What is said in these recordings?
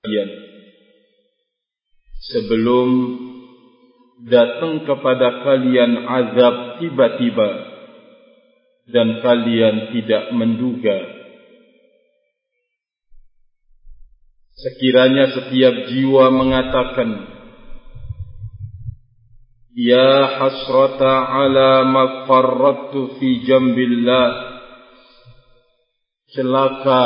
sebelum datang kepada kalian azab tiba-tiba dan kalian tidak menduga. Sekiranya setiap jiwa mengatakan, ya hasrata ala ma farrattu fi jambillah, celaka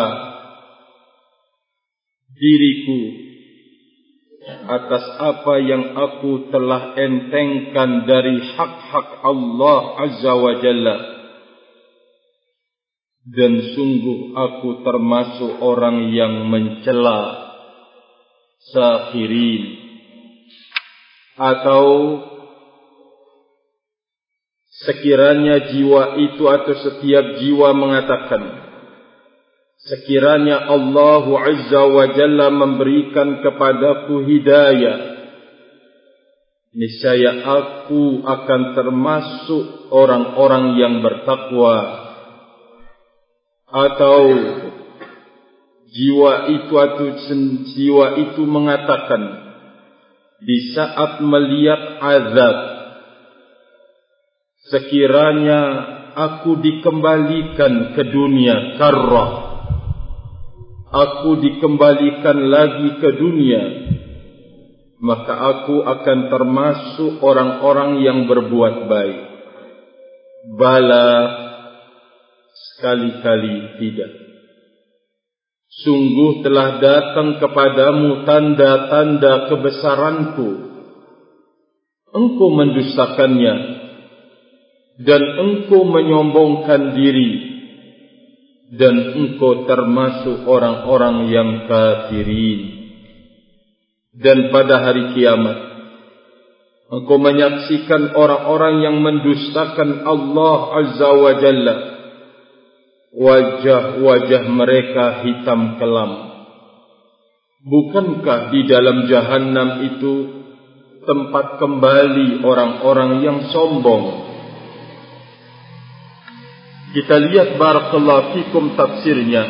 diriku atas apa yang aku telah entengkan dari hak-hak Allah Azza wa Jalla, dan sungguh aku termasuk orang yang mencela sakhirin. Atau sekiranya jiwa itu atau setiap jiwa mengatakan, sekiranya Allah Azza wa Jalla memberikan kepadaku hidayah, niscaya aku akan termasuk orang-orang yang bertakwa. Atau jiwa itu mengatakan, di saat melihat azab, sekiranya aku dikembalikan ke dunia karrah, aku dikembalikan lagi ke dunia, maka aku akan termasuk orang-orang yang berbuat baik. Bala, sekali-kali tidak. Sungguh telah datang kepadamu tanda-tanda kebesaranku. Engkau mendustakannya dan engkau menyombongkan diri, dan engkau termasuk orang-orang yang kafirin. Dan pada hari kiamat engkau menyaksikan orang-orang yang mendustakan Allah Azza wa Jalla. Wajah-wajah mereka hitam kelam. Bukankah di dalam Jahannam itu tempat kembali orang-orang yang sombong? Kita lihat barakallahu fikum tafsirnya.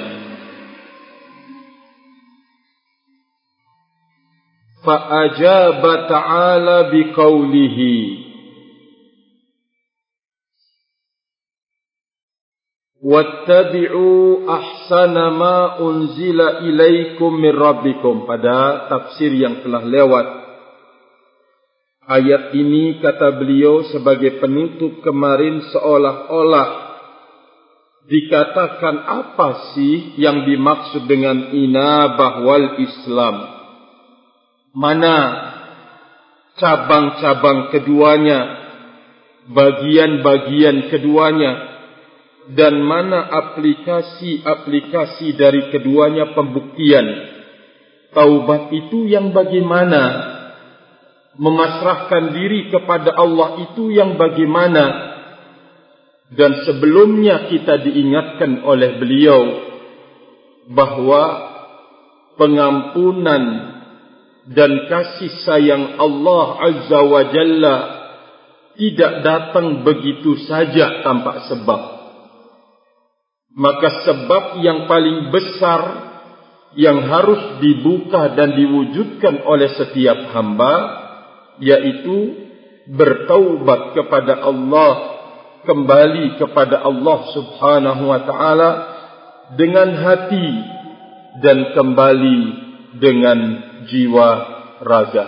Fa'ajaba ta'ala biqaulihi wattabi'u ahsana ma unzila ilaikum min rabbikum. Pada tafsir yang telah lewat, ayat ini kata beliau sebagai penutup kemarin seolah-olah dikatakan apa sih yang dimaksud dengan inabah wal Islam. Mana cabang-cabang keduanya, bagian-bagian keduanya, dan mana aplikasi-aplikasi dari keduanya pembuktian. Taubat itu yang bagaimana? Memasrahkan diri kepada Allah itu yang bagaimana? Dan sebelumnya kita diingatkan oleh beliau bahwa pengampunan dan kasih sayang Allah Azza wa Jalla tidak datang begitu saja tanpa sebab. Maka sebab yang paling besar yang harus dibuka dan diwujudkan oleh setiap hamba, yaitu bertaubat kepada Allah, kembali kepada Allah Subhanahu wa ta'ala dengan hati dan kembali dengan jiwa raga.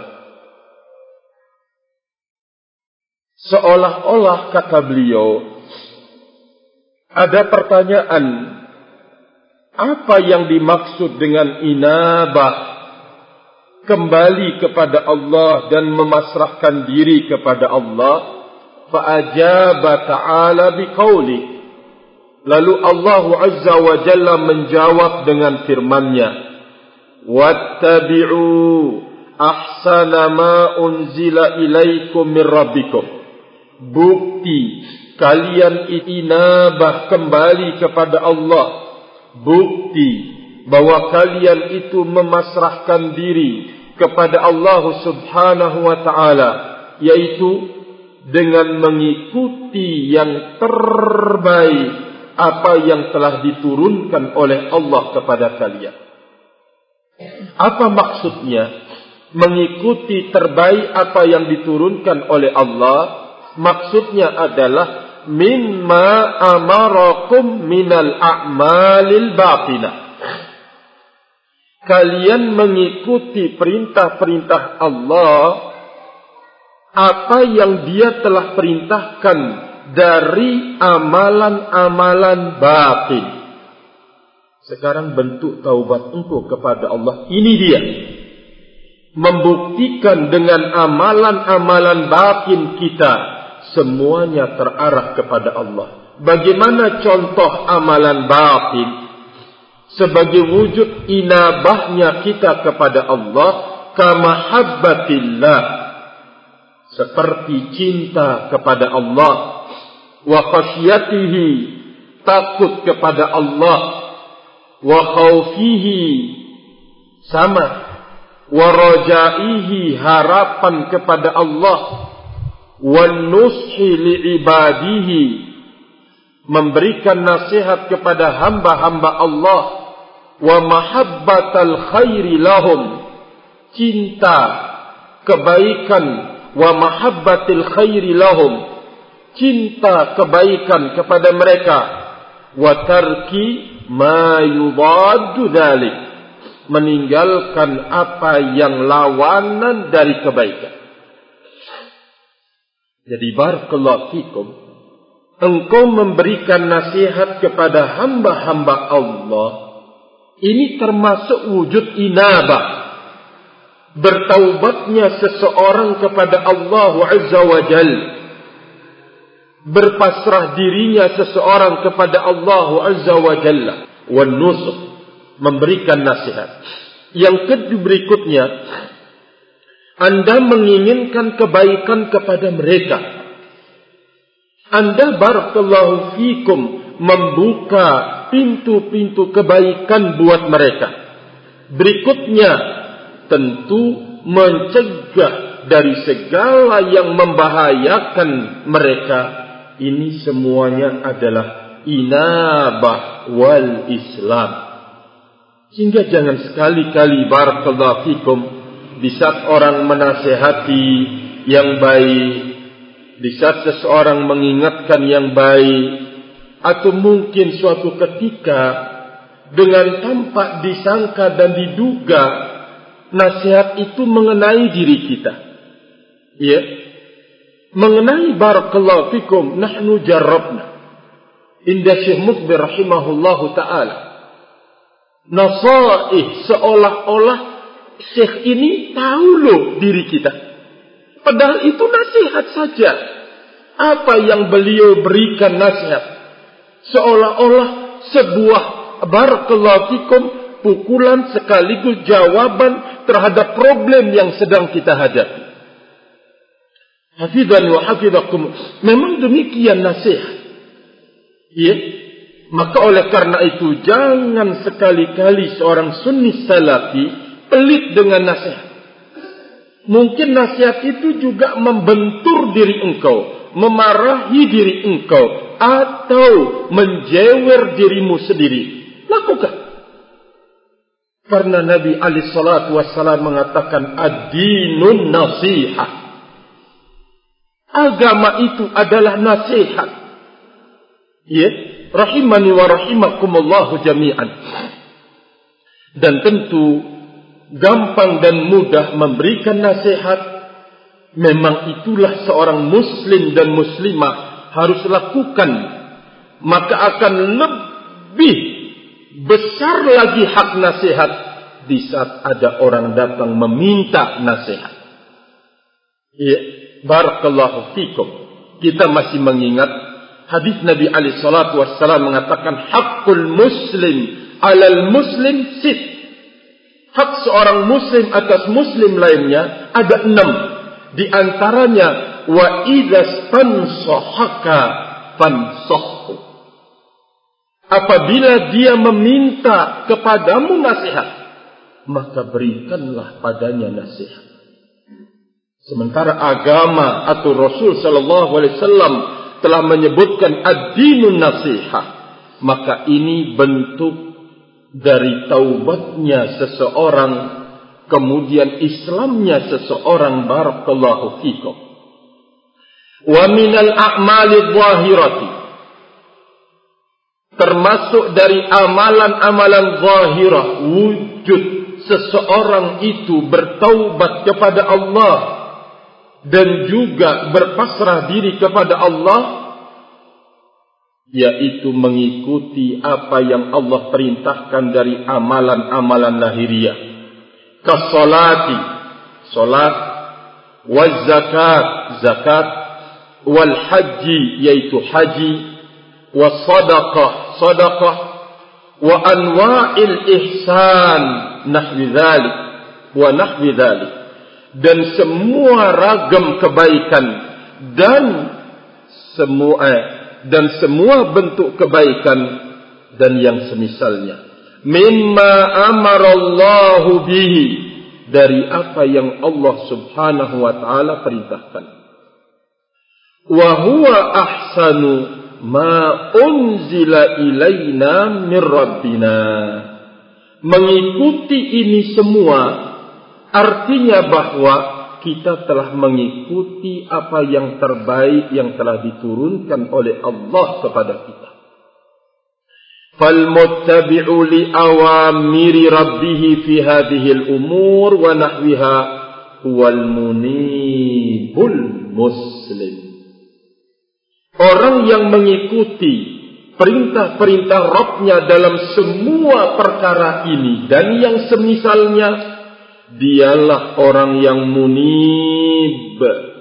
Seolah-olah kata beliau, ada pertanyaan, apa yang dimaksud dengan inabah, kembali kepada Allah dan memasrahkan diri kepada Allah? Fa'ajaba ta'ala biqauli, lalu Allah Azza wa Jalla menjawab dengan firman-Nya, wattabi'u ahsana ma unzila ilaikum min rabbikum. Bukti kalian inabah kembali kepada Allah, bukti bahwa kalian itu memasrahkan diri kepada Allah Subhanahu wa ta'ala, yaitu dengan mengikuti yang terbaik apa yang telah diturunkan oleh Allah kepada kalian. Apa maksudnya? Mengikuti terbaik apa yang diturunkan oleh Allah. Maksudnya adalah mimma amarakum minal a'malil batinah. Kalian mengikuti perintah-perintah Allah, apa yang Dia telah perintahkan dari amalan-amalan batin. Sekarang bentuk taubat engkau kepada Allah, ini dia. Membuktikan dengan amalan-amalan batin kita, semuanya terarah kepada Allah. Bagaimana contoh amalan batin? Sebagai wujud inabahnya kita kepada Allah, kamahabbatillah, seperti cinta kepada Allah, wa khasyatihi, takut kepada Allah, wa khawfihi, sama, wa rajaihi, harapan kepada Allah, wa nushi li'ibadihi, memberikan nasihat kepada hamba-hamba Allah, wa mahabbatal khairi lahum, cinta kebaikan, wa mahabbatil khairi lahum, cinta kebaikan kepada mereka, wa tarki ma yudaddu dzalik, meninggalkan apa yang lawanan dari kebaikan. Jadi barakallahu fikum, engkau memberikan nasihat kepada hamba-hamba Allah, ini termasuk wujud inabah, bertaubatnya seseorang kepada Allah Azza wa Jalla, berpasrah dirinya seseorang kepada Allah Azza wa Jalla, wan nusuk, memberikan nasihat. Yang kedua berikutnya, Anda menginginkan kebaikan kepada mereka. Anda barakallahu fikum membuka pintu-pintu kebaikan buat mereka. Berikutnya, tentu mencegah dari segala yang membahayakan mereka. Ini semuanya adalah inabah wal Islam. Sehingga jangan sekali-kali barakallahu fikum, di saat orang menasihati yang baik, di saat seseorang mengingatkan yang baik, atau mungkin suatu ketika dengan tanpa disangka dan diduga nasihat itu mengenai diri kita, ya, mengenai barakallahu fikum, nahnu jarrabna inda Syekh Muqbil rahimahullahu ta'ala nasaih, seolah-olah Syekh ini tahu loh diri kita, padahal itu nasihat saja. Apa yang beliau berikan nasihat seolah-olah sebuah barakallahu fikum pukulan sekaligus jawaban terhadap problem yang sedang kita hadapi. Hafizan wa hafizakum, memang demikian nasihat. Ya, maka oleh karena itu jangan sekali-kali seorang sunni salafi pelit dengan nasihat. Mungkin nasihat itu juga membentur diri engkau, memarahi diri engkau, atau menjewer dirimu sendiri. Lakukan. Karena Nabi alaihi salatu wassalam mengatakan ad-dinun nasihah. Agama itu adalah nasihat. Ya, rahimani wa rahimakumullahu jami'an. Dan tentu gampang dan mudah memberikan nasihat, memang itulah seorang muslim dan muslimah harus lakukan. Maka akan lebih besar lagi hak nasihat di saat ada orang datang meminta nasihat. Ya, barakallahu fikum. Kita masih mengingat hadis Nabi alaihi salatu wassalam mengatakan haqqul muslim 'alal muslim sit. Hak seorang muslim atas muslim lainnya ada 6. Di antaranya wa idza stansahaka fansahhu. Apabila dia meminta kepadamu nasihat, maka berikanlah padanya nasihat. Sementara agama atau Rasul sallallahu alaihi wasallam telah menyebutkan ad-dinun nasihah, maka ini bentuk dari taubatnya seseorang, kemudian Islamnya seseorang, barakallahu fikum. Wa minal a'mali zahirati, termasuk dari amalan-amalan zahirah, wujud seseorang itu bertaubat kepada Allah dan juga berpasrah diri kepada Allah, yaitu mengikuti apa yang Allah perintahkan dari amalan-amalan lahiriah. Kasolati, solat, wal zakat, zakat, wal haji, yaitu haji, was sadaqah, sadaqah, wa anwa'il ihsan, nahwi dzalik, wa nahwi dzalik, dan semua ragam kebaikan dan semua bentuk kebaikan dan yang semisalnya. Mimma amarallahu bihi, dari apa yang Allah subhanahu wa ta'ala perintahkan. Wa huwa ahsanu ma unzila ilaina min rabbina. Mengikuti ini semua artinya bahwa kita telah mengikuti apa yang terbaik yang telah diturunkan oleh Allah kepada kita. فَالْمُتَّبِعُ لِأَوَامِرِ رَبِّهِ فِي هَذِهِ الْأُمُورِ وَنَحْوِهَا هُوَ الْمُنِيبُ الْمُسْلِمُ. Orang yang mengikuti perintah-perintah Rabb-Nya dalam semua perkara ini dan yang semisalnya, dialah orang yang munib,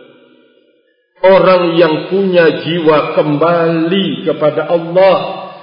orang yang punya jiwa kembali kepada Allah,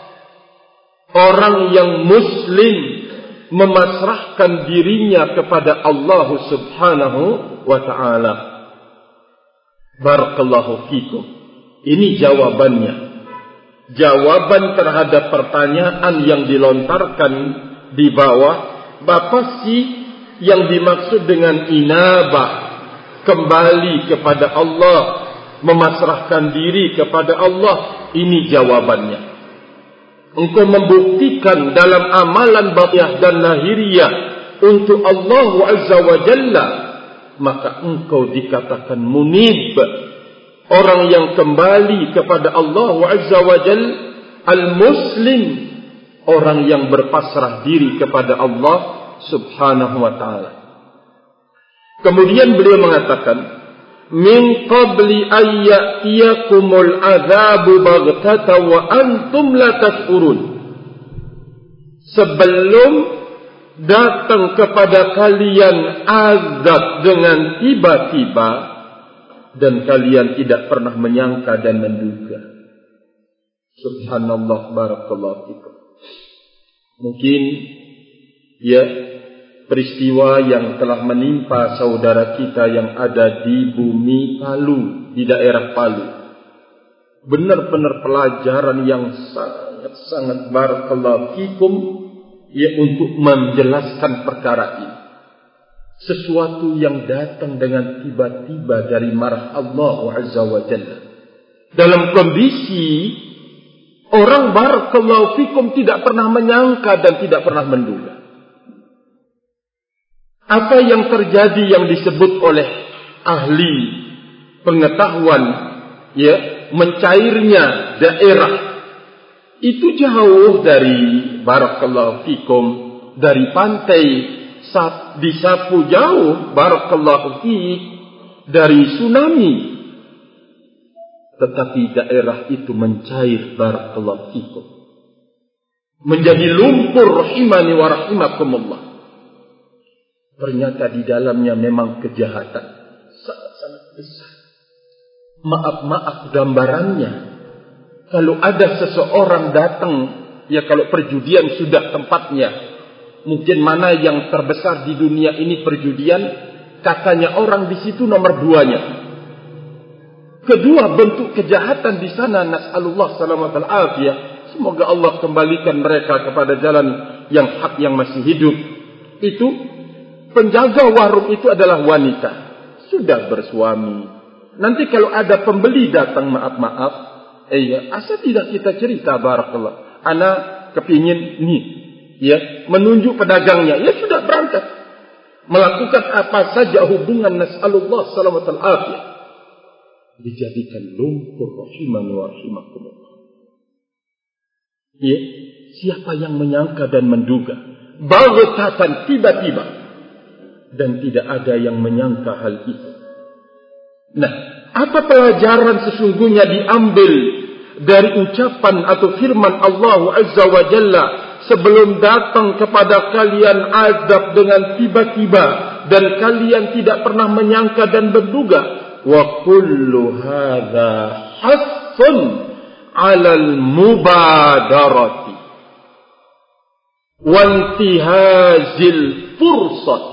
orang yang muslim, memasrahkan dirinya kepada Allah subhanahu wa ta'ala. Barakallahu fikum. Ini jawabannya. Jawaban terhadap pertanyaan yang dilontarkan di bawah, Bapak sih yang dimaksud dengan inabah, kembali kepada Allah, memasrahkan diri kepada Allah? Ini jawabannya. Engkau membuktikan dalam amalan batiniah dan lahiriah untuk Allah Azza wa Jalla, maka engkau dikatakan munib, orang yang kembali kepada Allah Azza wa Jalla, al-muslim, orang yang berpasrah diri kepada Allah subhanahu wa ta'ala. Kemudian beliau mengatakan, min qabli ayyatiyakumul azabu baghtata wa antum la tash'urun. Sebelum datang kepada kalian azab dengan tiba-tiba dan kalian tidak pernah menyangka dan menduga. Subhanallah, barakallahu fikum. Mungkin ya, peristiwa yang telah menimpa saudara kita yang ada di bumi Palu, di daerah Palu, benar-benar pelajaran yang sangat-sangat barakallahu fikum ya, untuk menjelaskan perkara ini. Sesuatu yang datang dengan tiba-tiba dari marah Allah Azza wa Jalla, dalam kondisi orang barakallahu fikum tidak pernah menyangka dan tidak pernah menduga. Apa yang terjadi yang disebut oleh ahli pengetahuan ya, mencairnya daerah itu jauh dari barakallahu fikum, dari pantai disapu jauh barakallahu fiik dari tsunami, tetapi daerah itu mencair barakallahu fikum, menjadi lumpur rahimani wa rahimakumullah. Ternyata di dalamnya memang kejahatan sangat-sangat besar. Maaf gambarannya, kalau ada seseorang datang, ya kalau perjudian sudah tempatnya, mungkin mana yang terbesar di dunia ini perjudian, katanya orang di situ nomor 2-nya. Kedua bentuk kejahatan di sana, nas'alullah salamatul afiyah, semoga Allah kembalikan mereka kepada jalan yang hak yang masih hidup. Itu penjaga warung itu adalah wanita, sudah bersuami. Nanti kalau ada pembeli datang, maaf, asal tidak kita cerita barakallah, ana kepingin nih ya, menunjuk pedagangnya, ya sudah berangkat. Melakukan apa saja hubungan nas'alullah salamatul afiyah. Dijadikan lumpur rahimani wa rahimakumullah. Ya, siapa yang menyangka dan menduga, baghtatan, tiba-tiba, dan tidak ada yang menyangka hal itu. Nah, apa pelajaran sesungguhnya diambil dari ucapan atau firman Allah Azza wa Jalla, sebelum datang kepada kalian azab dengan tiba-tiba dan kalian tidak pernah menyangka dan menduga, wa kullu hadza hassun 'alal mubadarati wa intihazil fursati.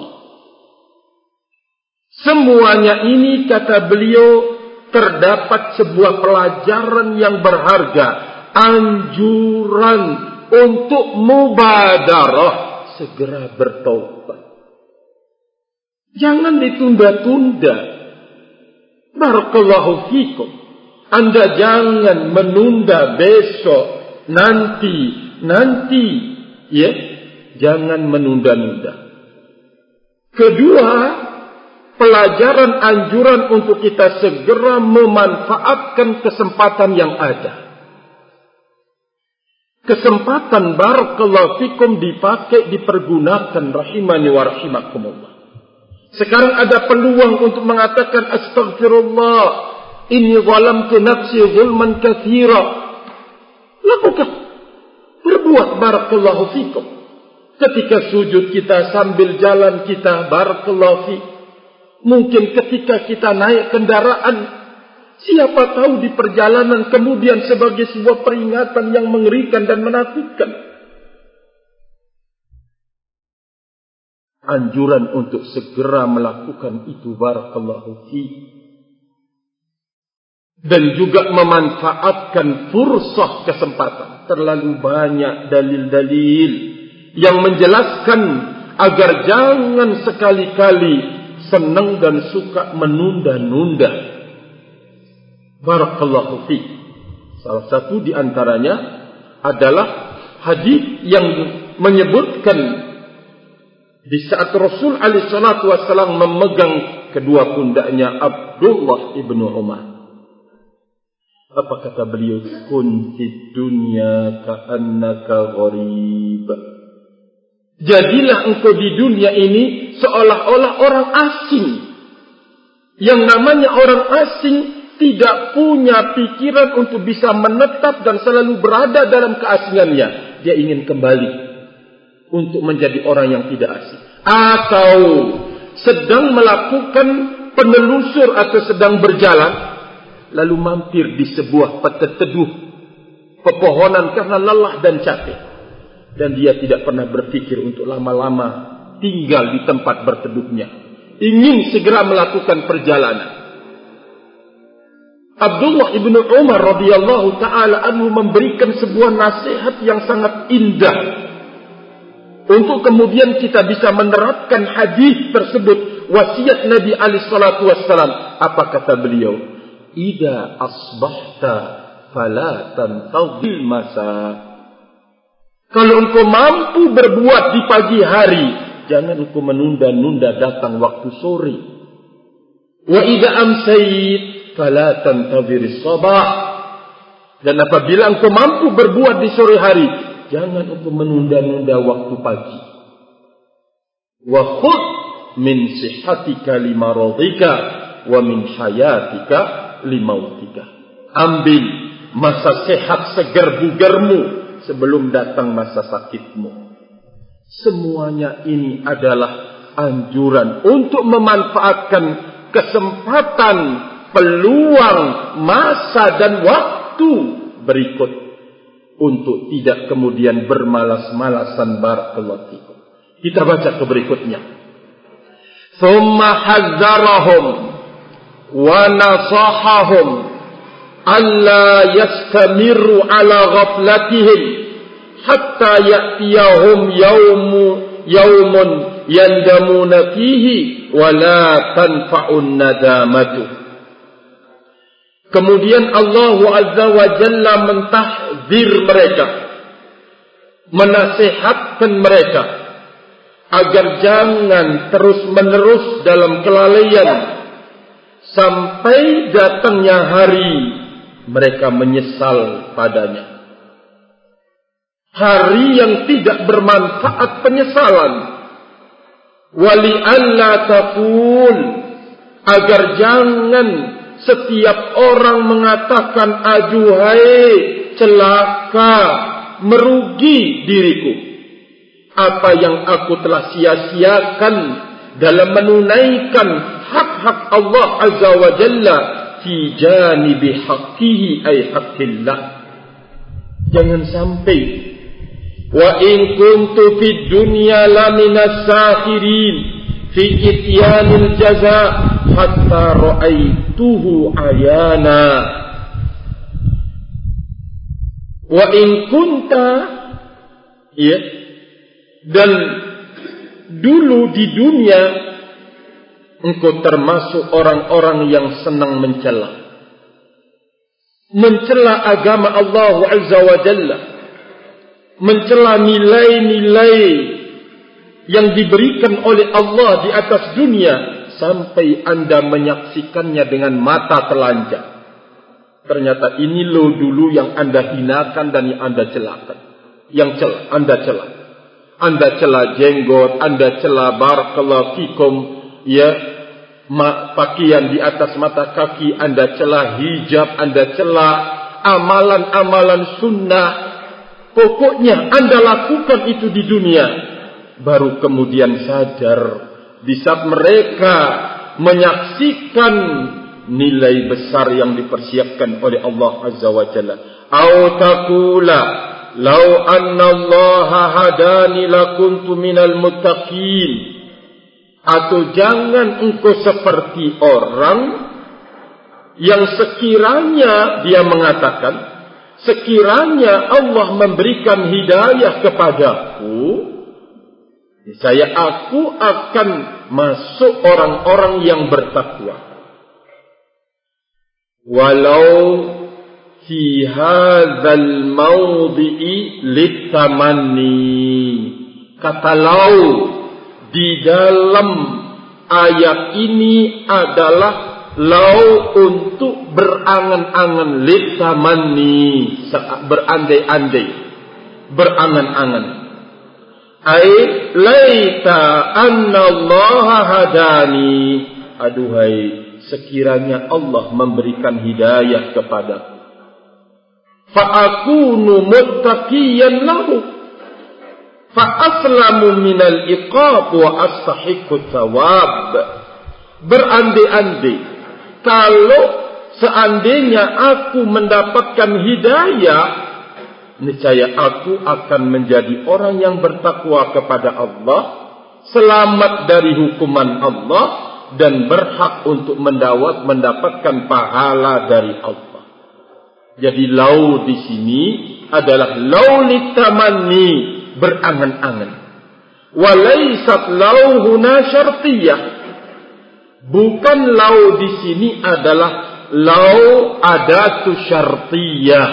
Semuanya ini, kata beliau, terdapat sebuah pelajaran yang berharga, anjuran untuk mubadarah, segera bertaubat. Jangan ditunda-tunda. Barakallahu fikum. Anda jangan menunda besok, nanti, ya, jangan menunda-nunda. Kedua, pelajaran anjuran untuk kita segera memanfaatkan kesempatan yang ada. Kesempatan barakallahu fikum dipergunakan rahimani wa rahimakumullah. Sekarang ada peluang untuk mengatakan astaghfirullah, inni zalamtu nafsi zulman katsira. Lakukan, berbuat barakallahu fikum. Ketika sujud kita, sambil jalan kita, barakallahu fikum. Mungkin ketika kita naik kendaraan, siapa tahu di perjalanan kemudian sebagai sebuah peringatan yang mengerikan dan menakutkan. Anjuran untuk segera melakukan itu barakallahu fi. Dan juga memanfaatkan fursah, kesempatan. Terlalu banyak dalil-dalil yang menjelaskan agar jangan sekali-kali senang dan suka menunda-nunda. Barakallahu fi. Salah satu di antaranya adalah hadis yang menyebutkan di saat Rasul alaihi salatu wasallam memegang kedua pundaknya Abdullah ibnu Umar. Apa kata beliau? Kun fid dunya ka'annaka gharib. Jadilah engkau di dunia ini seolah-olah orang asing. Yang namanya orang asing tidak punya pikiran untuk bisa menetap dan selalu berada dalam keasingannya. Dia ingin kembali untuk menjadi orang yang tidak asing. Atau sedang melakukan penelusur atau sedang berjalan, lalu mampir di sebuah teduh pepohonan karena lelah dan capek. Dan dia tidak pernah berpikir untuk lama-lama tinggal di tempat berteduhnya. Ingin segera melakukan perjalanan. Abdullah ibnu Umar radhiyallahu ta'ala anhu memberikan sebuah nasihat yang sangat indah. Untuk kemudian kita bisa menerapkan hadis tersebut. Wasiat Nabi alaihi salatu wassalam. Apa kata beliau? Idza asbahta fala tantadhil masa. Kalau engkau mampu berbuat di pagi hari, jangan engkau menunda-nunda datang waktu sore. Wa idza amsayt fala tantadhiris sabah. Dan apabila engkau mampu berbuat di sore hari, jangan engkau menunda-nunda waktu pagi. Wa khudh min sihhatika limaradika wa min hayatika limautika. Ambil masa sehat segar bugarmu sebelum datang masa sakitmu. Semuanya ini adalah anjuran untuk memanfaatkan kesempatan, peluang, masa dan waktu berikut untuk tidak kemudian bermalas-malasan. Barakallahu fikum. Kita baca ke berikutnya. Thumma hazzarahum wa nasahahum alla yastamiru ala ghaflatihim hatta ya'tiyahum yawmun yandamuna fihi wa la tanfa'un nadamatu. Kemudian Allah Azza wa Jalla mentahzir mereka menasihatkan mereka agar jangan terus-menerus dalam kelalaian sampai datangnya hari mereka menyesal padanya. Hari yang tidak bermanfaat penyesalan. Wali alla taqul, agar jangan setiap orang mengatakan aduhai celaka, merugi diriku. Apa yang aku telah sia-siakan dalam menunaikan hak-hak Allah Azza wa Jalla fi janibi haqqihi ay haqqillah. Jangan sampai wa in kuntu fid dunya laminas sakhirin fi ityanil jaza hatta ra'aituhu ayana. Wa in kunta, ya, dan dulu di dunia engkau termasuk orang-orang yang senang mencela agama Allah Azza wa Jalla, mencela nilai-nilai yang diberikan oleh Allah di atas dunia, sampai Anda menyaksikannya dengan mata telanjang. Ternyata ini loh dulu yang Anda hinakan dan yang Anda celakan. Anda cela jenggot, Anda cela barakallahu fikum, ya, pakaian di atas mata kaki, Anda cela hijab, Anda cela amalan-amalan sunnah. Pokoknya Anda lakukan itu di dunia. Baru kemudian sadar di saat mereka menyaksikan nilai besar yang dipersiapkan oleh Allah Azza wa Jalla. Au taqula law anna Allah hadani lakuntu minal muttaqin. Atau jangan engkau seperti orang yang sekiranya dia mengatakan, sekiranya Allah memberikan hidayah kepadaku, aku akan masuk orang-orang yang bertakwa. Walau fi hadzal mawdi'i litamanni. Kata lau di dalam ayat ini adalah lau untuk berangan-angan, litamanni, berandai-andai, berangan-angan. Ai laita anna Allah hadani, aduhai sekiranya Allah memberikan hidayah kepadaku, fa akunu muttaqiyan lahu, fa aslamu minal iqab wa astahiqu thawab. Berandai-andai kalau seandainya aku mendapatkan hidayah, niscaya aku akan menjadi orang yang bertakwa kepada Allah, selamat dari hukuman Allah, dan berhak untuk mendapatkan pahala dari Allah. Jadi lau di sini adalah lau litamanni, berangan-angan. Walaysat lau huna syartiyah. Bukan lau di sini adalah lau adatu syartiyah.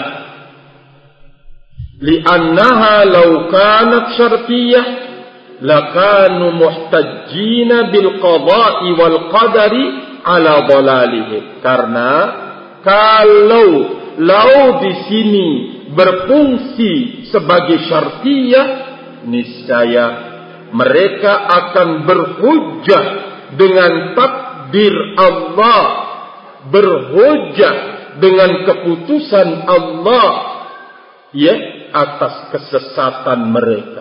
Li'annaha lau kanat syartiyah lakanu muhtajjina bil qada'i wal qadari ala dhalalihim. Karena kalau lau di sini berfungsi sebagai syartiyah, niscaya mereka akan berhujjah dengan takdir Allah, berhujjah dengan keputusan Allah, ya, atas kesesatan mereka.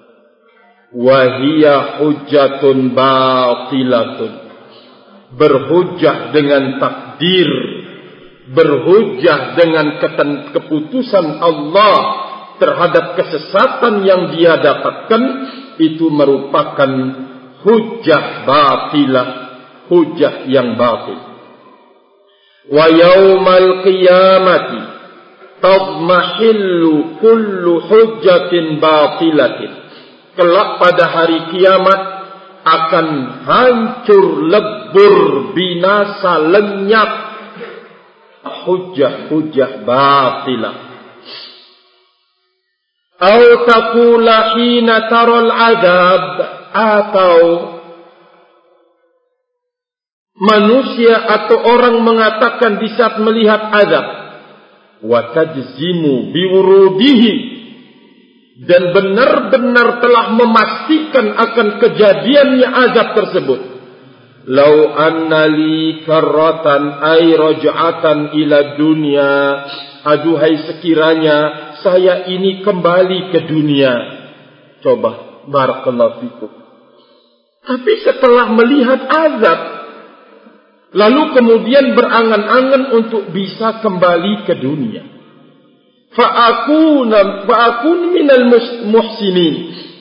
Wahia hujjatun batilatun, berhujjah dengan takdir, berhujjah dengan keputusan Allah terhadap kesesatan yang dia dapatkan, itu merupakan hujjah batilah, hujjah yang batil. Wa yaumal qiyamati tadmahillu kullu hujjatin batilatin. Kelak pada hari kiamat akan hancur, lebur, binasa, lenyap hujjah-hujjah batilah. Au taqula hina taral adab, atau manusia atau orang mengatakan di saat melihat azab, wa tajzimu biwurudihi, dan benar-benar telah memastikan akan kejadiannya azab tersebut. Lau anna li karratan ay raj'atan ila dunya, aduhai sekiranya saya ini kembali ke dunia. Coba, barakallahu fikum. Tapi setelah melihat azab, lalu kemudian berangan-angan untuk bisa kembali ke dunia. Fa'akun minal muhsinin,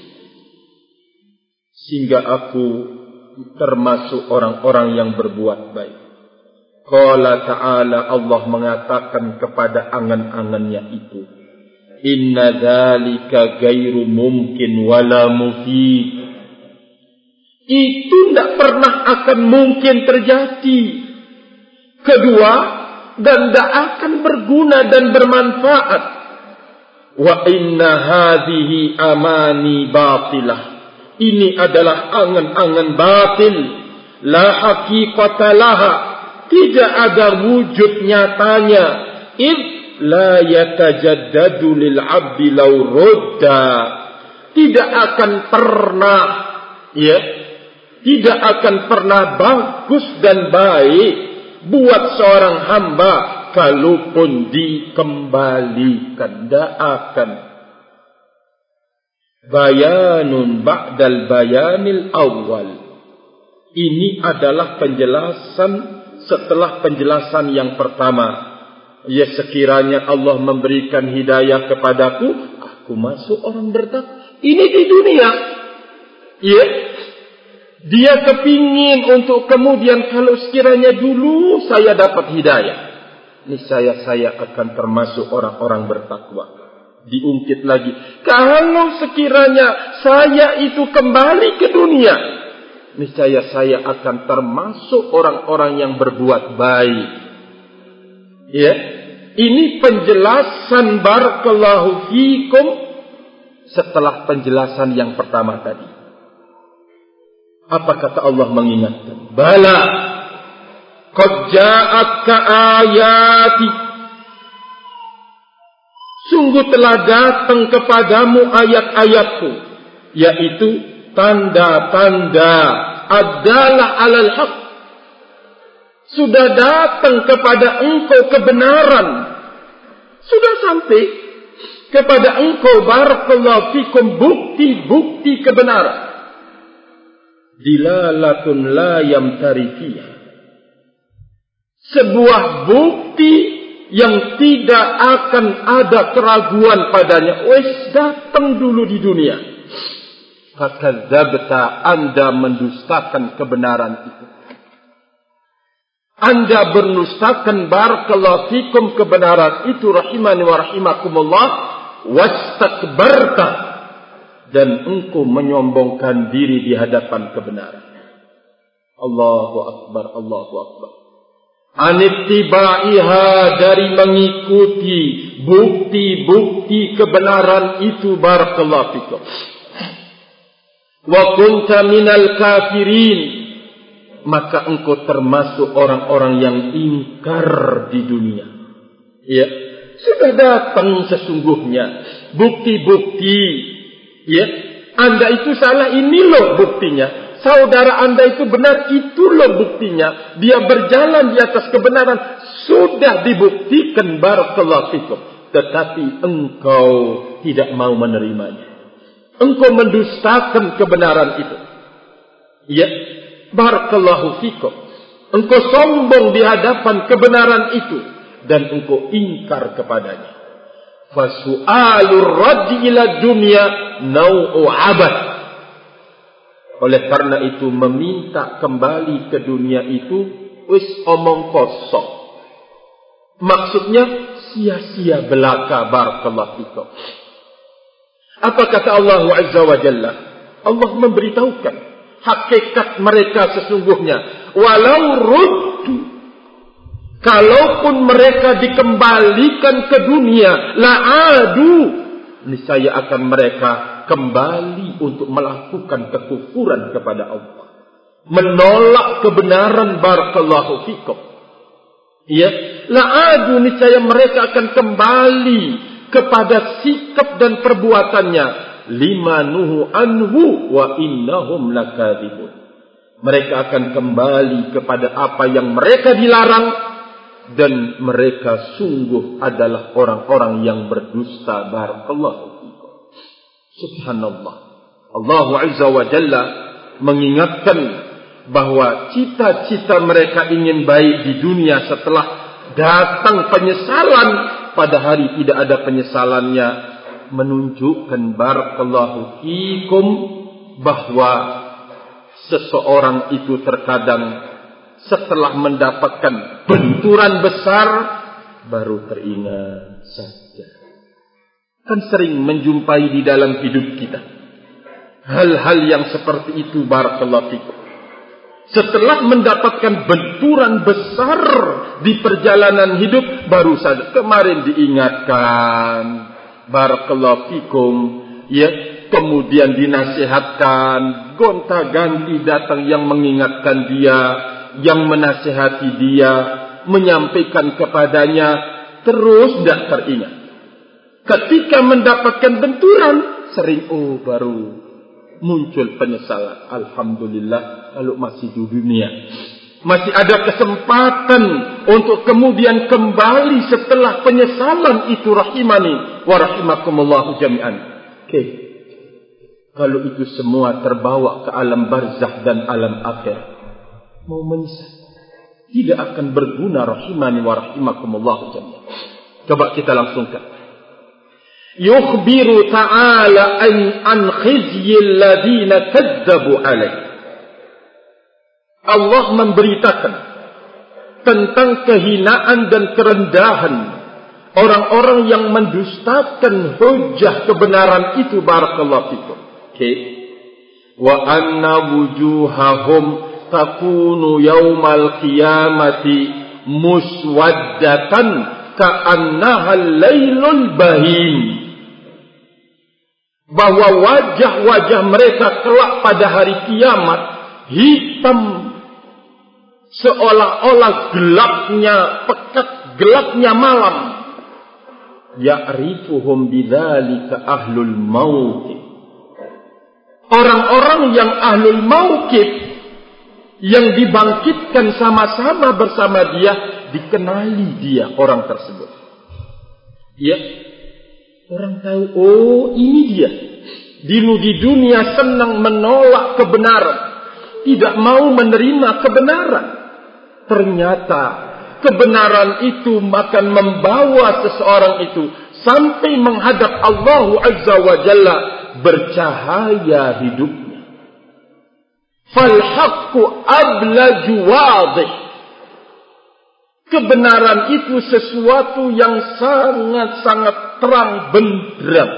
sehingga aku termasuk orang-orang yang berbuat baik. Qala ta'ala, Allah mengatakan kepada angan-angannya itu, inna dzalika ghairu mumkin wala mufid. Itu tidak pernah akan mungkin terjadi. Kedua, dan tidak akan berguna dan bermanfaat. Wa inna hadhihi amani batilah. Ini adalah angan-angan batil. La haqiqata laha. Tidak ada wujud nyatanya. Id la yatajaddadu lil abdi law rudda. Tidak akan pernah, tidak akan pernah bagus dan baik buat seorang hamba kalaupun dikembalikan. Tidak akan. Bayanun ba'dal bayanil awal. Ini adalah penjelasan setelah penjelasan yang pertama. Ya, sekiranya Allah memberikan hidayah kepadaku, aku masuk orang bertakwa. Ini di dunia. Ya. Dia kepingin untuk kemudian kalau sekiranya dulu saya dapat hidayah, niscaya saya akan termasuk orang-orang bertakwa. Diungkit lagi, kalau sekiranya saya itu kembali ke dunia, niscaya saya akan termasuk orang-orang yang berbuat baik. Ya, ini penjelasan barakallahu fikum setelah penjelasan yang pertama tadi. Apa kata Allah mengingatkan? Bala qad ja'atka ayati, sungguh telah datang kepadamu ayat-ayatku, yaitu tanda-tanda adalah alal haq. Sudah datang kepada engkau kebenaran. Sudah sampai kepada engkau barakallahu fikum bukti-bukti kebenaran. Dilalatun la yamtari fiha, sebuah bukti yang tidak akan ada keraguan padanya. Wes datang dulu di dunia. Fakadzabta, Anda mendustakan kebenaran itu. Anda berdustakan barakallahu fikum kebenaran itu, rahimani wa rahimakumullah. Wastakbarta, dan engkau menyombongkan diri di hadapan kebenaran. Allahu akbar, Allahu akbar. Anittiba'iha, dari mengikuti bukti-bukti kebenaran itu barakallahu fikum. Wa kunta minal kafirin, maka engkau termasuk orang-orang yang ingkar di dunia. Ya, sudah datang sesungguhnya bukti-bukti. Ya, Anda itu salah, ini loh buktinya. Saudara Anda itu benar, itu loh buktinya. Dia berjalan di atas kebenaran, sudah dibuktikan barakallahu fikum. Tetapi engkau tidak mau menerimanya. Engkau mendustakan kebenaran itu. Ya, barakallahu fikum. Engkau sombong di hadapan kebenaran itu dan engkau ingkar kepadanya. Fasu'alur raddi ila dunya nau'u abad. Oleh karena itu meminta kembali ke dunia itu wis omong kosong. Maksudnya sia-sia belaka barakallahu fikum. Apa kata Allah Azza wa Jalla? Allah memberitahukan hakikat mereka sesungguhnya. Walau ruddu, kalaupun mereka dikembalikan ke dunia, la'adu, niscaya akan mereka kembali untuk melakukan kekufuran kepada Allah, menolak kebenaran. Barakallahu fikum. Ya, la'adu, niscaya mereka akan kembali kepada sikap dan perbuatannya. Lima nuhu anhu wa innahum lakadzibun. Mereka akan kembali kepada apa yang mereka dilarang, dan mereka sungguh adalah orang-orang yang berdusta. Barakallahu fikum. Subhanallah. Allah Azza wa Jalla mengingatkan bahwa cita-cita mereka ingin baik di dunia, setelah datang penyesalan, pada hari tidak ada penyesalannya, menunjukkan barakallahu fikum bahwa seseorang itu terkadang setelah mendapatkan benturan besar baru teringat saja. Kan sering menjumpai di dalam hidup kita hal-hal yang seperti itu. Barakallahu fikum. Setelah mendapatkan benturan besar di perjalanan hidup, baru saja kemarin diingatkan. Barakallahu fikum. Ya, kemudian dinasihatkan, gonta-ganti datang yang mengingatkan dia, yang menasihati dia, menyampaikan kepadanya, terus tidak teringat. Ketika mendapatkan benturan, sering baru muncul penyesalan. Alhamdulillah, kalau masih di dunia, masih ada kesempatan untuk kemudian kembali setelah penyesalan itu. Rahimani wa rahimakumullahu jami'an. Oke. Kalau itu semua terbawa ke alam barzakh dan alam akhir, mau menyesal, tidak akan berguna. Rahimani wa rahimakumullahu jami'an. Coba kita langsungkan. Yukhbiru ta'ala an khizyil ladina kadzabu alaih. Allah memberitakan tentang kehinaan dan kerendahan orang-orang yang mendustakan hujjah kebenaran itu. Barakallahu fikum. Okay. Wa anna wujuhahum takunu yaumal qiyamati muswaddatan ka'annaha lailul bahim. Bahwa wajah-wajah mereka kelak pada hari kiamat hitam, seolah-olah gelapnya pekat, gelapnya malam. Ya'rifuhum bidzalika ahlul maut. Orang-orang yang ahlul mauqif, yang dibangkitkan sama-sama bersama dia, dikenali dia orang tersebut. Ya, orang tahu, ini dia. Dulu di dunia senang menolak kebenaran, tidak mau menerima kebenaran. Ternyata kebenaran itu akan membawa seseorang itu sampai menghadap Allah Azza wa Jalla, bercahaya hidupnya. Fal haqqu ablaju wadih. Kebenaran itu sesuatu yang sangat-sangat terang benderang.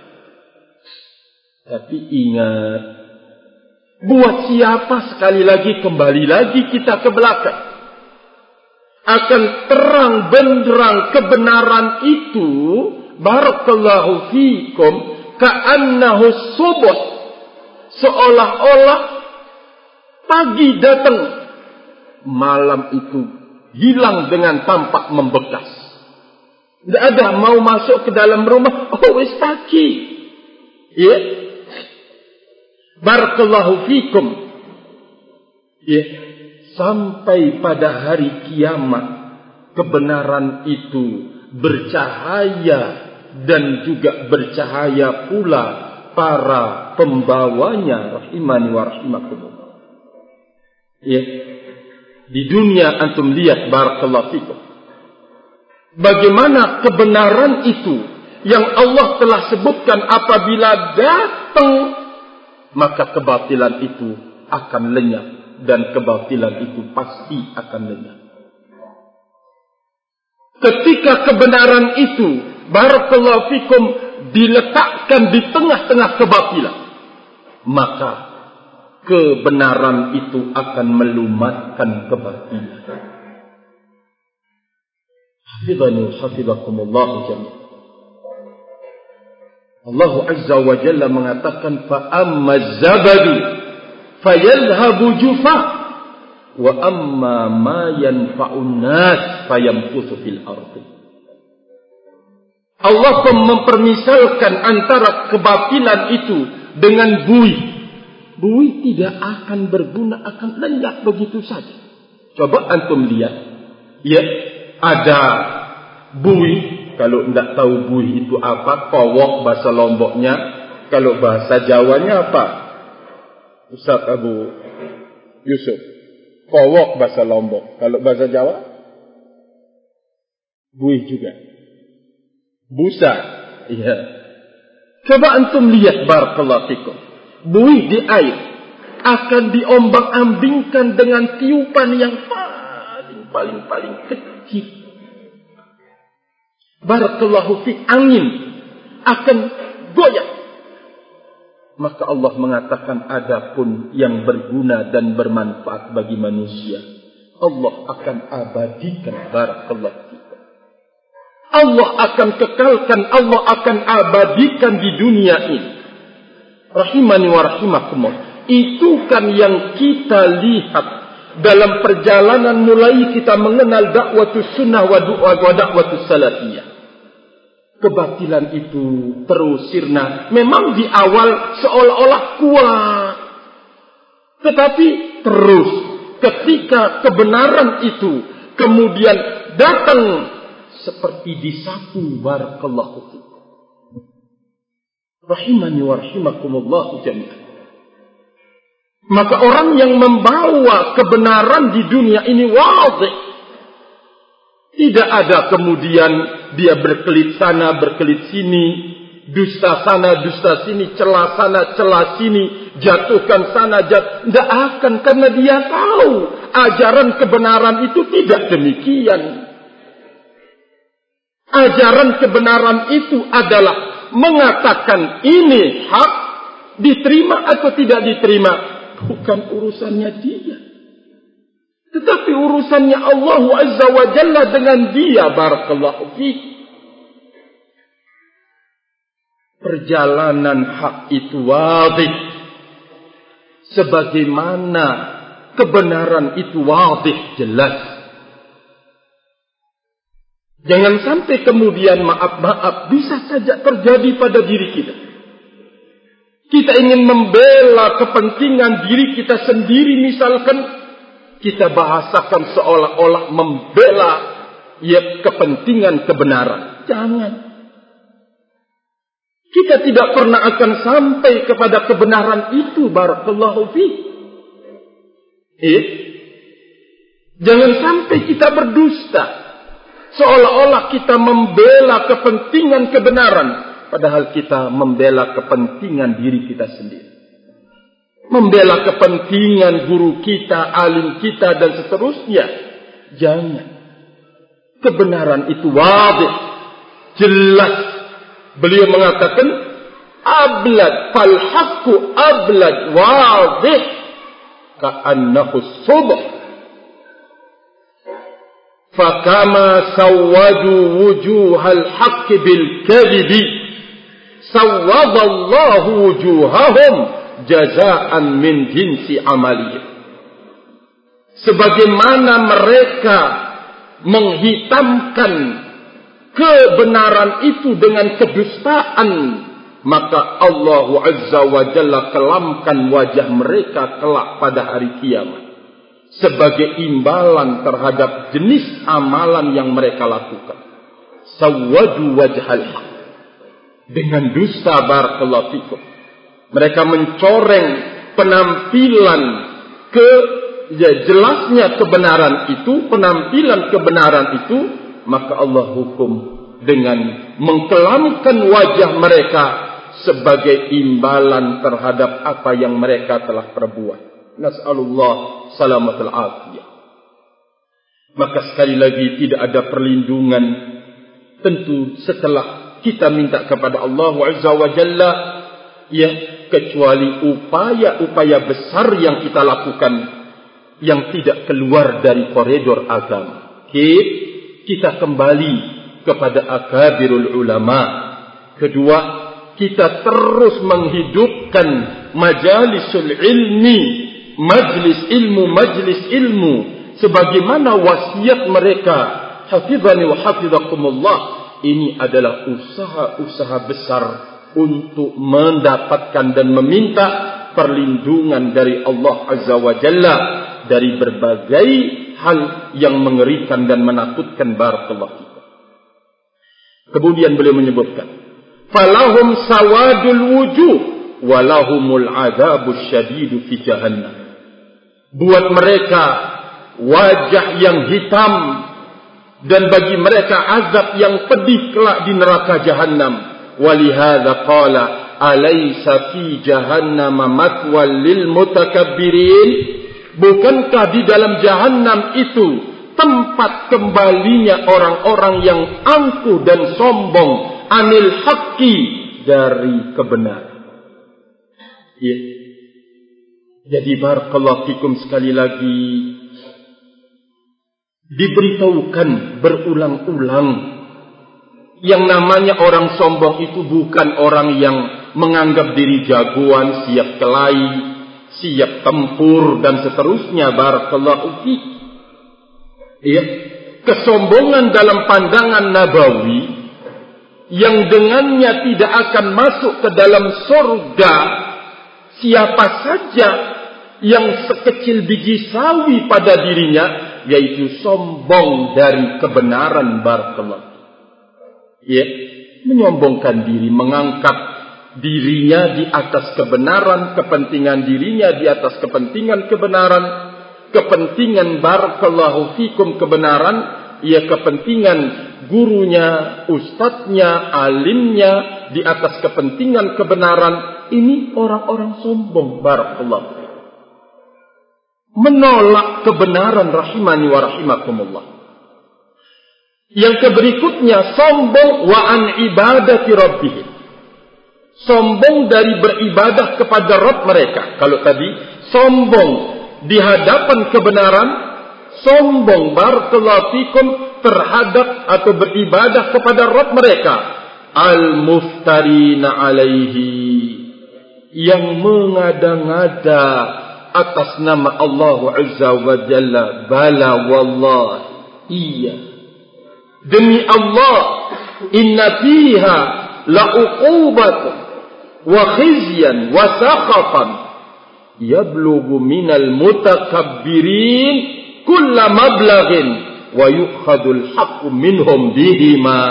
Tapi ingat, buat siapa, sekali lagi kembali lagi kita ke belakang, akan terang benderang kebenaran itu. Barakallahu fikum. Ka'annahu subuh, seolah-olah pagi datang, malam itu hilang dengan tampak membekas. Tidak ada mau masuk ke dalam rumah, wis pagi. Ya. Barakallahu fikum. Ya. Sampai pada hari kiamat, kebenaran itu bercahaya, dan juga bercahaya pula para pembawanya. Rahimani wa rahimakumullah. Ya. Di dunia antum lihat, barakallahu fikum, bagaimana kebenaran itu yang Allah telah sebutkan, apabila datang maka kebatilan itu akan lenyap, dan kebatilan itu pasti akan lenyap. Ketika kebenaran itu, barakallahu fikum, diletakkan di tengah-tengah kebatilan, maka kebenaran itu akan melumatkan kebatilan. Hafizani hafizakumullah jami'an. Allah Azza wa Jalla mengatakan fa amma zabadu fayadhhabu jufa wa amma ma yanfa'un nas fayamkuthu fil ardi. Allah mempermisalkan antara kebatilan itu dengan buih. Buih tidak akan berguna, akan lenyap begitu saja. Coba antum lihat. Ya, ada buih. Kalau tidak tahu buih itu apa, kowok bahasa Lomboknya. Kalau bahasa Jawanya apa? Ustaz Abu Yusuf. Kowok bahasa Lombok. Kalau bahasa Jawa? Buih juga. Busa. Iya. Coba antum lihat barakallahu fikum. Buih di air akan diombang-ambingkan dengan tiupan yang paling kecil. Barakallahu fiik, angin akan goyah. Maka Allah mengatakan adapun yang berguna dan bermanfaat bagi manusia, Allah akan abadikan. Barakallahu fiik. Allah akan kekalkan, Allah akan abadikan di dunia ini. Rahimani wa rahimakumullah. Itu kan yang kita lihat dalam perjalanan mulai kita mengenal dakwatus sunnah wa dakwatus salafiyah. Kebatilan itu terus sirna. Memang di awal seolah-olah kuat. Tetapi terus ketika kebenaran itu kemudian datang seperti disapu. Barakallahu fikum. Rahimani wa rahimakumullah jami'an. Maka orang yang membawa kebenaran di dunia ini wadih. Tidak ada kemudian dia berkelit sana, berkelit sini, dusta sana, dusta sini, celah sana, celah sini, jatuhkan sana, tidak akan, karena dia tahu ajaran kebenaran itu tidak demikian. Ajaran kebenaran itu adalah mengatakan ini hak, diterima atau tidak diterima, bukan urusannya dia. Tetapi urusannya Allah Azza wa Jalla dengan dia. Barakallahu fiik. Perjalanan hak itu wadih. Sebagaimana kebenaran itu wadih, jelas. Jangan sampai kemudian maaf-maaf bisa saja terjadi pada diri kita. Kita ingin membela kepentingan diri kita sendiri misalkan. Kita bahasakan seolah-olah membela kepentingan kebenaran. Jangan. Kita tidak pernah akan sampai kepada kebenaran itu. Barakallahu fiik. Jangan sampai kita berdusta. Seolah-olah kita membela kepentingan kebenaran. Padahal kita membela kepentingan diri kita sendiri. Membela kepentingan guru kita, alim kita, dan seterusnya. Jangan. Kebenaran itu wadih, jelas. Beliau mengatakan, ablad fal haqqu ablad wadih ka'annahu subh. Fakama sawwadu wujuhal haqqi bil kadhibi sawwadallahu wujuhahum jazaan min jinsi amaliyah. Sebagaimana mereka menghitamkan kebenaran itu dengan kedustaan, maka Allah Azza wa Jalla kelamkan wajah mereka kelak pada hari kiamat sebagai imbalan terhadap jenis amalan yang mereka lakukan. Sawwadu wajhal haq, dengan dusta. Barakallahu fikum. Mereka mencoreng penampilan jelasnya kebenaran itu, penampilan kebenaran itu, maka Allah hukum dengan mengkelamkan wajah mereka sebagai imbalan terhadap apa yang mereka telah perbuat. Nas'alullah salamatul afiyah. Maka sekali lagi tidak ada perlindungan tentu setelah kita minta kepada Allah Azza wa Jalla, kecuali upaya-upaya besar yang kita lakukan yang tidak keluar dari koridor agama. Kita kembali kepada akabirul ulama. Kedua, kita terus menghidupkan majalisul ilmi, majlis ilmu sebagaimana wasiat mereka, hafizani wa hafizakumullah. Ini adalah usaha besar untuk mendapatkan dan meminta perlindungan dari Allah Azza wa Jalla dari berbagai hal yang mengerikan dan menakutkan. Barakallahu fikum. Kemudian beliau menyebutkan, falahum sawadul wujuh walahumul adzabus syadidu fi jahannam. Buat mereka wajah yang hitam dan bagi mereka azab yang pedih kelak di neraka jahannam. Walihadza qala alaysa fi jahannam matwal lil mutakabbirin. Bukankah di dalam jahannam itu tempat kembalinya orang-orang yang angkuh dan sombong, anil haqqi, dari kebenaran. Ya. Jadi barakallahu fikum, sekali lagi diberitahukan berulang-ulang, yang namanya orang sombong itu bukan orang yang menganggap diri jagoan, siap kelahi, siap tempur dan seterusnya. Barakallahu fikum. Ya, kesombongan dalam pandangan Nabawi yang dengannya tidak akan masuk ke dalam surga siapa saja yang sekecil biji sawi pada dirinya, yaitu sombong dari kebenaran. Barakallahu. Ya, menyombongkan diri, mengangkat dirinya di atas kebenaran, kepentingan dirinya di atas kepentingan kebenaran, kepentingan barakallahu fikum kebenaran, ya kepentingan gurunya, ustadznya, alimnya di atas kepentingan kebenaran. Ini orang-orang sombong. Barakallahu fikum, menolak kebenaran, rahimani wa rahimakumullah. Yang berikutnya, sombong wa an ibadati rabbihim, sombong dari beribadah kepada Rabb mereka. Kalau tadi sombong di hadapan kebenaran, sombong barakallahu fikum terhadap atau beribadah kepada Rabb mereka. Al-muftarina alaihi, yang mengada-ngada atas nama Allah Azza wa Jalla. Bala wallahi, iya, demi Allah, inna fiha la'uqubatan wa khizyan wa sakhatan yablughu minal mutakabbirin kulla mablaghin wa yukhadul haqqu minhum bihima.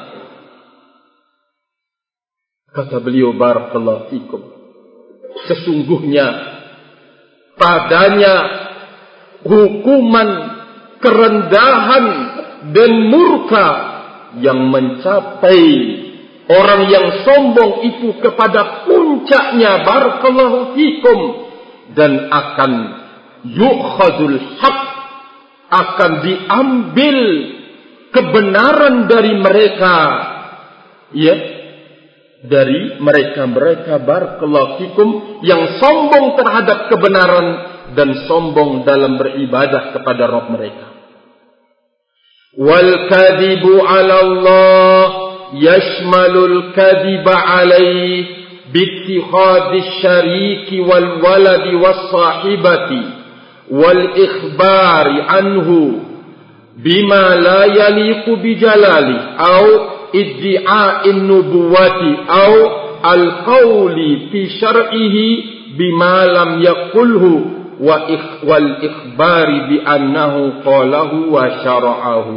Kata beliau barakallahu fikum, sesungguhnya padanya hukuman kerendahan dan murka yang mencapai orang yang sombong itu kepada puncaknya. Barakallahu fikum. Dan akan yukhadul haq, akan diambil kebenaran dari mereka, ya, dari mereka barakallahu fikum yang sombong terhadap kebenaran dan sombong dalam beribadah kepada Rabb mereka. Wal kadhibu 'ala Allah yashmalul kadhiba 'alaihi bittikhadis syariki wal waladi was sahibati wal ikhbari anhu bima la yaliqu bijalali au iddi'a'in nubuwati au al qawli fi syar'ihi bima lam yaqulhu wal ikhbari bi annahu qalahu wa syara'ahu.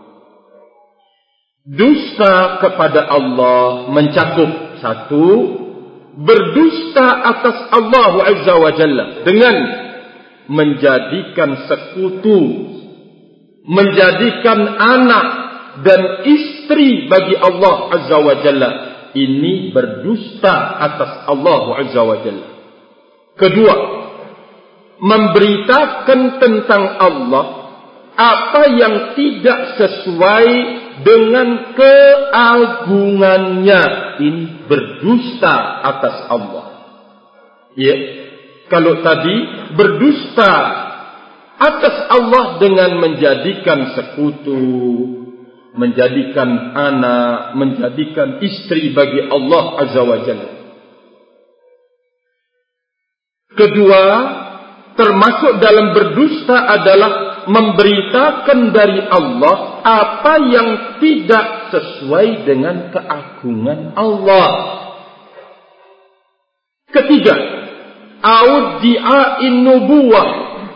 Dusta kepada Allah mencakup satu, berdusta atas Allah Azza wa Jalla dengan menjadikan sekutu, menjadikan anak dan istri bagi Allah Azza wa Jalla. Ini berdusta atas Allah Azza wa Jalla. Kedua, memberitakan tentang Allah apa yang tidak sesuai dengan keagungannya. Ini berdusta atas Allah. Ya, kalau tadi berdusta atas Allah dengan menjadikan sekutu, menjadikan anak, menjadikan istri bagi Allah Azza wa Jalla. Kedua, termasuk dalam berdusta adalah memberitakan dari Allah apa yang tidak sesuai dengan keagungan Allah. Ketiga, audia'in nubuwah,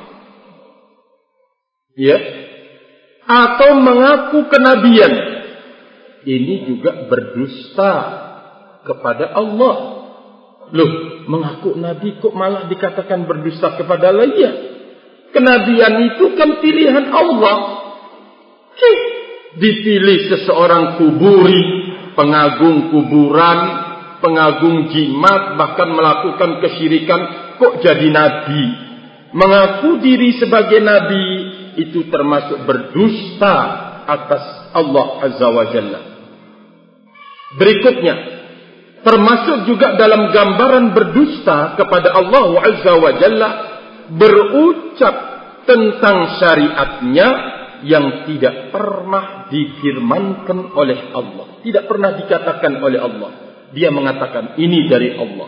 ya, atau mengaku kenabian. Ini juga berdusta kepada Allah. Loh, mengaku nabi kok malah dikatakan berdusta kepada Allah? Ya, kenabian itu kan pilihan Allah. Dipilih seseorang kuburi, pengagung kuburan, pengagung jimat, bahkan melakukan kesyirikan, kok jadi nabi. Mengaku diri sebagai nabi itu termasuk berdusta atas Allah Azza wa Jalla. Berikutnya, termasuk juga dalam gambaran berdusta kepada Allah Azza wa Jalla, berucap tentang syariatnya yang tidak pernah difirmankan oleh Allah, tidak pernah dikatakan oleh Allah. Dia mengatakan ini dari Allah,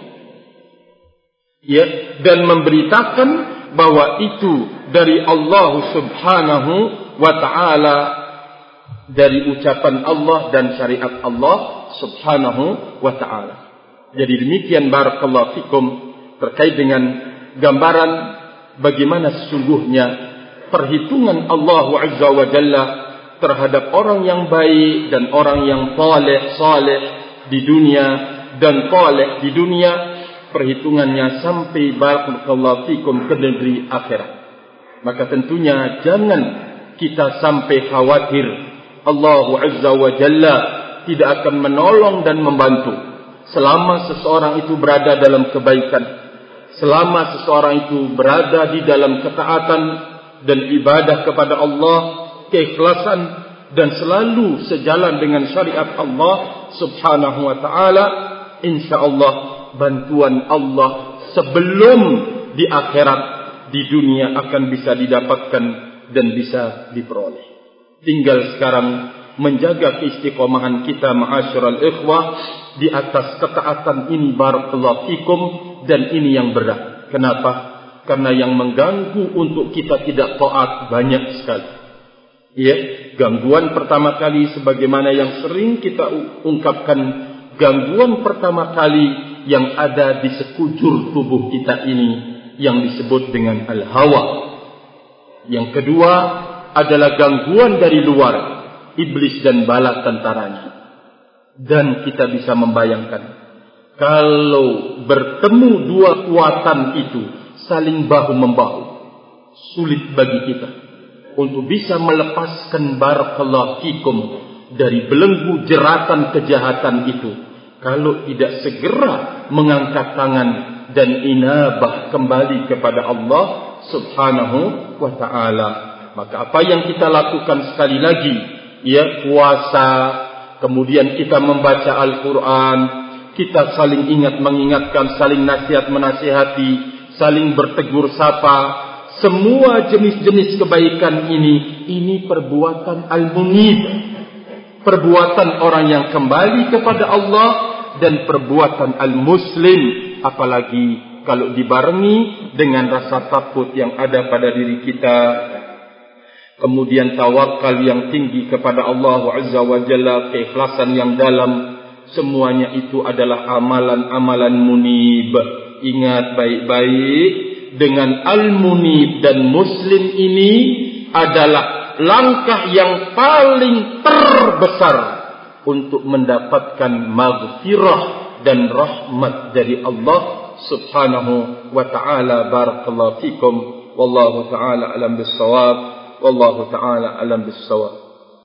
ya, dan memberitakan bahwa itu dari Allah Subhanahu wa ta'ala, dari ucapan Allah dan syariat Allah Subhanahu wa ta'ala. Jadi demikian barakallahu fikum terkait dengan gambaran bagaimana sesungguhnya perhitungan Allah Azza wa Jalla terhadap orang yang baik dan orang yang saleh di dunia dan saleh di dunia, perhitungannya sampai barakallahu fikum ke negeri akhirat. Maka tentunya jangan kita sampai khawatir Allah Azza wa Jalla tidak akan menolong dan membantu selama seseorang itu berada dalam kebaikan, selama seseorang itu berada di dalam ketaatan dan ibadah kepada Allah, keikhlasan, dan selalu sejalan dengan syariat Allah Subhanahu wa ta'ala. InsyaAllah bantuan Allah sebelum di akhirat, di dunia akan bisa didapatkan dan bisa diperoleh. Tinggal sekarang menjaga keistiqomahan kita ma'asyiral ikhwah di atas ketaatan ini barakallahu fikum, dan ini yang berat. Kenapa? Karena yang mengganggu untuk kita tidak taat banyak sekali. Ya, gangguan pertama kali sebagaimana yang sering kita ungkapkan, gangguan pertama kali yang ada di sekujur tubuh kita ini yang disebut dengan al-hawa. Yang kedua adalah gangguan dari luar, iblis dan bala tentaranya. Dan kita bisa membayangkan kalau bertemu dua kekuatan itu saling bahu-membahu, sulit bagi kita untuk bisa melepaskan barakallahu fikum dari belenggu jeratan kejahatan itu kalau tidak segera mengangkat tangan dan inabah kembali kepada Allah Subhanahu wa ta'ala. Maka apa yang kita lakukan sekali lagi, ya, puasa, kemudian kita membaca Al-Quran, kita saling ingat mengingatkan, saling nasihat menasihati, saling bertegur sapa, semua jenis-jenis kebaikan ini perbuatan al-munib, perbuatan orang yang kembali kepada Allah, dan perbuatan al-muslim, apalagi kalau dibarengi dengan rasa takut yang ada pada diri kita, kemudian tawakal yang tinggi kepada Allah Azza wa Jalla, keikhlasan yang dalam, semuanya itu adalah amalan-amalan munib. Ingat baik-baik, dengan al-munib dan muslim ini adalah langkah yang paling terbesar untuk mendapatkan maghfirah dan rahmat dari Allah Subhanahu wa ta'ala. Barakallahu fikum, wallahu ta'ala alam bis-shawab, wallahu ta'ala alam bis-shawab.